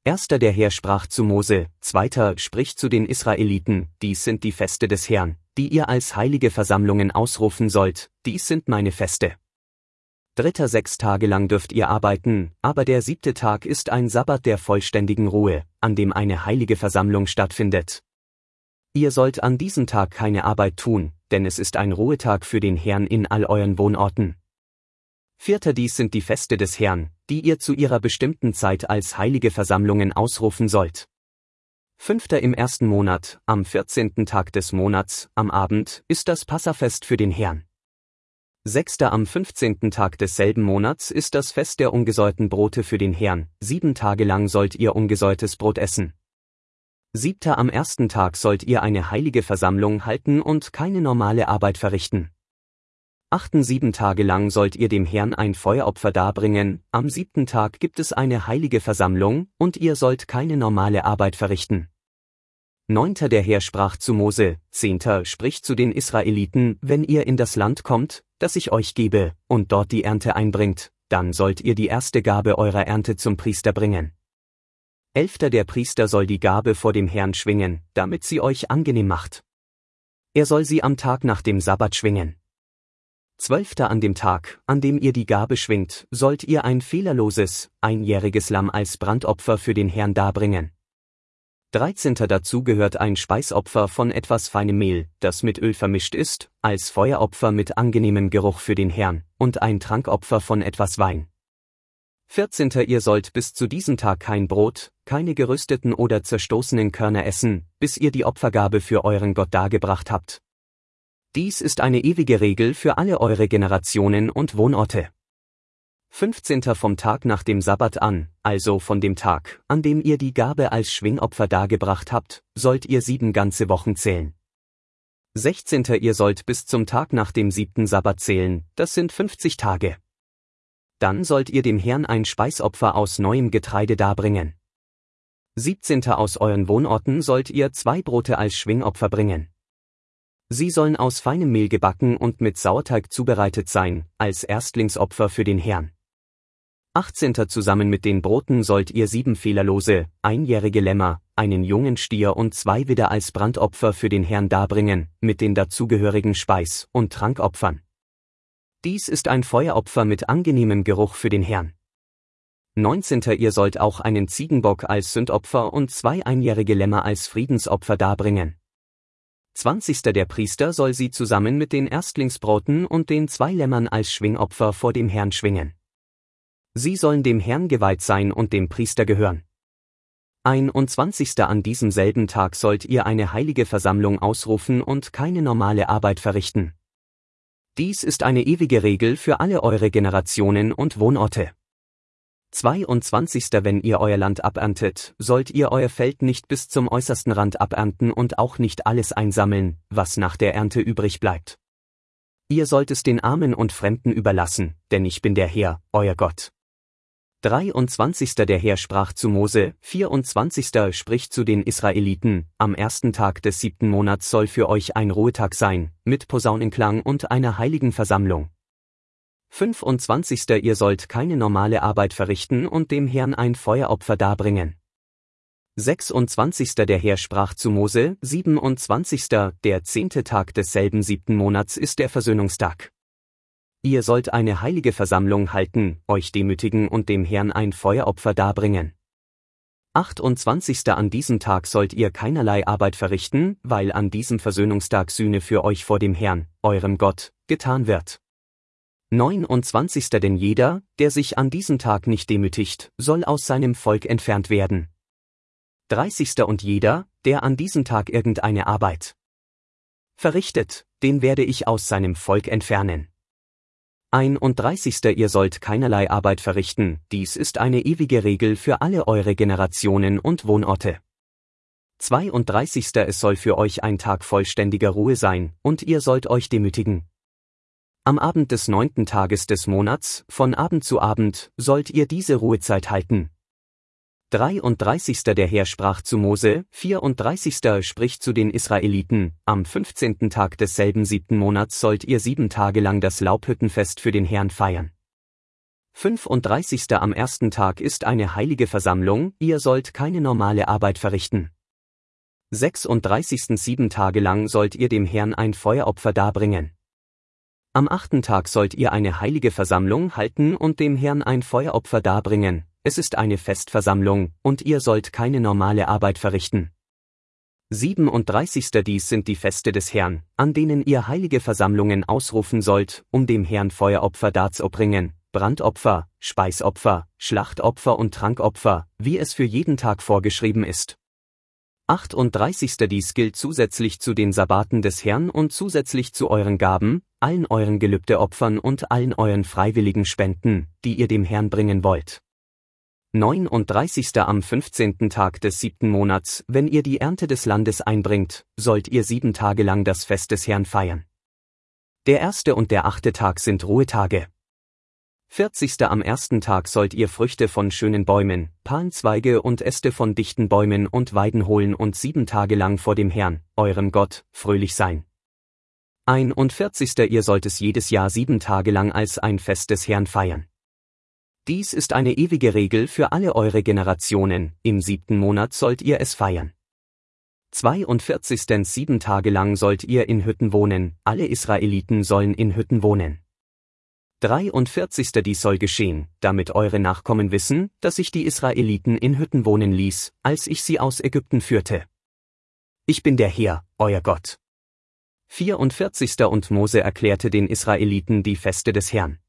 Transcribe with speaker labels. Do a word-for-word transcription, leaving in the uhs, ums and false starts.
Speaker 1: Erster der Herr sprach zu Mose, Zweiter spricht zu den Israeliten, dies sind die Feste des Herrn, die ihr als heilige Versammlungen ausrufen sollt, dies sind meine Feste. Dritter sechs Tage lang dürft ihr arbeiten, aber der siebte Tag ist ein Sabbat der vollständigen Ruhe, an dem eine heilige Versammlung stattfindet. Ihr sollt an diesem Tag keine Arbeit tun, denn es ist ein Ruhetag für den Herrn in all euren Wohnorten. Vierter dies sind die Feste des Herrn, die ihr zu ihrer bestimmten Zeit als heilige Versammlungen ausrufen sollt. Fünfter im ersten Monat, am vierzehnten Tag des Monats, am Abend, ist das Passafest für den Herrn. Sechster am fünfzehnten Tag desselben Monats ist das Fest der ungesäuerten Brote für den Herrn, sieben Tage lang sollt ihr ungesäuertes Brot essen. Siebter am ersten Tag sollt ihr eine heilige Versammlung halten und keine normale Arbeit verrichten. Achten sieben Tage lang sollt ihr dem Herrn ein Feueropfer darbringen, am siebten Tag gibt es eine heilige Versammlung, und ihr sollt keine normale Arbeit verrichten. Neunter der Herr sprach zu Mose, Zehnter spricht zu den Israeliten, wenn ihr in das Land kommt, das ich euch gebe, und dort die Ernte einbringt, dann sollt ihr die erste Gabe eurer Ernte zum Priester bringen. Elfter der Priester soll die Gabe vor dem Herrn schwingen, damit sie euch angenehm macht. Er soll sie am Tag nach dem Sabbat schwingen. Zwölfter an dem Tag, an dem ihr die Gabe schwingt, sollt ihr ein fehlerloses, einjähriges Lamm als Brandopfer für den Herrn darbringen. Dreizehnter dazu gehört ein Speisopfer von etwas feinem Mehl, das mit Öl vermischt ist, als Feueropfer mit angenehmem Geruch für den Herrn, und ein Trankopfer von etwas Wein. Vierzehnter ihr sollt bis zu diesem Tag kein Brot, keine gerösteten oder zerstoßenen Körner essen, bis ihr die Opfergabe für euren Gott dargebracht habt. Dies ist eine ewige Regel für alle eure Generationen und Wohnorte. Fünfzehnter vom Tag nach dem Sabbat an, also von dem Tag, an dem ihr die Gabe als Schwingopfer dargebracht habt, sollt ihr sieben ganze Wochen zählen. Sechzehnter ihr sollt bis zum Tag nach dem siebten Sabbat zählen, das sind fünfzig Tage. Dann sollt ihr dem Herrn ein Speisopfer aus neuem Getreide darbringen. Siebzehnter aus euren Wohnorten sollt ihr zwei Brote als Schwingopfer bringen. Sie sollen aus feinem Mehl gebacken und mit Sauerteig zubereitet sein, als Erstlingsopfer für den Herrn. Achtzehnter zusammen mit den Broten sollt ihr sieben fehlerlose, einjährige Lämmer, einen jungen Stier und zwei Widder als Brandopfer für den Herrn darbringen, mit den dazugehörigen Speis- und Trankopfern. Dies ist ein Feueropfer mit angenehmem Geruch für den Herrn. Neunzehnter ihr sollt auch einen Ziegenbock als Sündopfer und zwei einjährige Lämmer als Friedensopfer darbringen. Zwanzigster der Priester soll sie zusammen mit den Erstlingsbroten und den zwei Lämmern als Schwingopfer vor dem Herrn schwingen. Sie sollen dem Herrn geweiht sein und dem Priester gehören. Einundzwanzigster an diesem selben Tag sollt ihr eine heilige Versammlung ausrufen und keine normale Arbeit verrichten. Dies ist eine ewige Regel für alle eure Generationen und Wohnorte. Zweiundzwanzigster wenn ihr euer Land aberntet, sollt ihr euer Feld nicht bis zum äußersten Rand abernten und auch nicht alles einsammeln, was nach der Ernte übrig bleibt. Ihr sollt es den Armen und Fremden überlassen, denn ich bin der Herr, euer Gott. Dreiundzwanzigster der Herr sprach zu Mose, vierundzwanzigster spricht zu den Israeliten, am ersten Tag des siebten Monats soll für euch ein Ruhetag sein, mit Posaunenklang und einer heiligen Versammlung. fünfundzwanzigster ihr sollt keine normale Arbeit verrichten und dem Herrn ein Feueropfer darbringen. sechsundzwanzigster der Herr sprach zu Mose, siebenundzwanzigster der zehnte Tag desselben siebten Monats ist der Versöhnungstag. Ihr sollt eine heilige Versammlung halten, euch demütigen und dem Herrn ein Feueropfer darbringen. achtundzwanzigster an diesem Tag sollt ihr keinerlei Arbeit verrichten, weil an diesem Versöhnungstag Sühne für euch vor dem Herrn, eurem Gott, getan wird. neunundzwanzigster denn jeder, der sich an diesem Tag nicht demütigt, soll aus seinem Volk entfernt werden. dreißigster und jeder, der an diesem Tag irgendeine Arbeit verrichtet, den werde ich aus seinem Volk entfernen. einunddreißigster ihr sollt keinerlei Arbeit verrichten, dies ist eine ewige Regel für alle eure Generationen und Wohnorte. zweiunddreißigster es soll für euch ein Tag vollständiger Ruhe sein, und ihr sollt euch demütigen. Am Abend des neunten Tages des Monats, von Abend zu Abend, sollt ihr diese Ruhezeit halten. dreiunddreißigster der Herr sprach zu Mose, vierunddreißigster spricht zu den Israeliten, am fünfzehnten Tag desselben siebten Monats sollt ihr sieben Tage lang das Laubhüttenfest für den Herrn feiern. fünfunddreißigster Am ersten Tag ist eine heilige Versammlung, ihr sollt keine normale Arbeit verrichten. sechsunddreißigster Sieben Tage lang sollt ihr dem Herrn ein Feueropfer darbringen. Am achten Tag sollt ihr eine heilige Versammlung halten und dem Herrn ein Feueropfer darbringen, es ist eine Festversammlung, und ihr sollt keine normale Arbeit verrichten. siebenunddreißigster Dies sind die Feste des Herrn, an denen ihr heilige Versammlungen ausrufen sollt, um dem Herrn Feueropfer darzubringen, Brandopfer, Speisopfer, Schlachtopfer und Trankopfer, wie es für jeden Tag vorgeschrieben ist. achtunddreißigster Dies gilt zusätzlich zu den Sabbaten des Herrn und zusätzlich zu euren Gaben, allen euren Gelübdeopfern und allen euren freiwilligen Spenden, die ihr dem Herrn bringen wollt. neununddreißigster Am fünfzehnten Tag des siebten Monats, wenn ihr die Ernte des Landes einbringt, sollt ihr sieben Tage lang das Fest des Herrn feiern. Der erste und der achte Tag sind Ruhetage. vierzigster Am ersten Tag sollt ihr Früchte von schönen Bäumen, Palmzweige und Äste von dichten Bäumen und Weiden holen und sieben Tage lang vor dem Herrn, eurem Gott, fröhlich sein. einundvierzigster Ihr sollt es jedes Jahr sieben Tage lang als ein Fest des Herrn feiern. Dies ist eine ewige Regel für alle eure Generationen, im siebten Monat sollt ihr es feiern. zweiundvierzigster Sieben Tage lang sollt ihr in Hütten wohnen, alle Israeliten sollen in Hütten wohnen. dreiundvierzigster Dies soll geschehen, damit eure Nachkommen wissen, dass ich die Israeliten in Hütten wohnen ließ, als ich sie aus Ägypten führte. Ich bin der Herr, euer Gott. vierundvierzigster Und Mose erklärte den Israeliten die Feste des Herrn.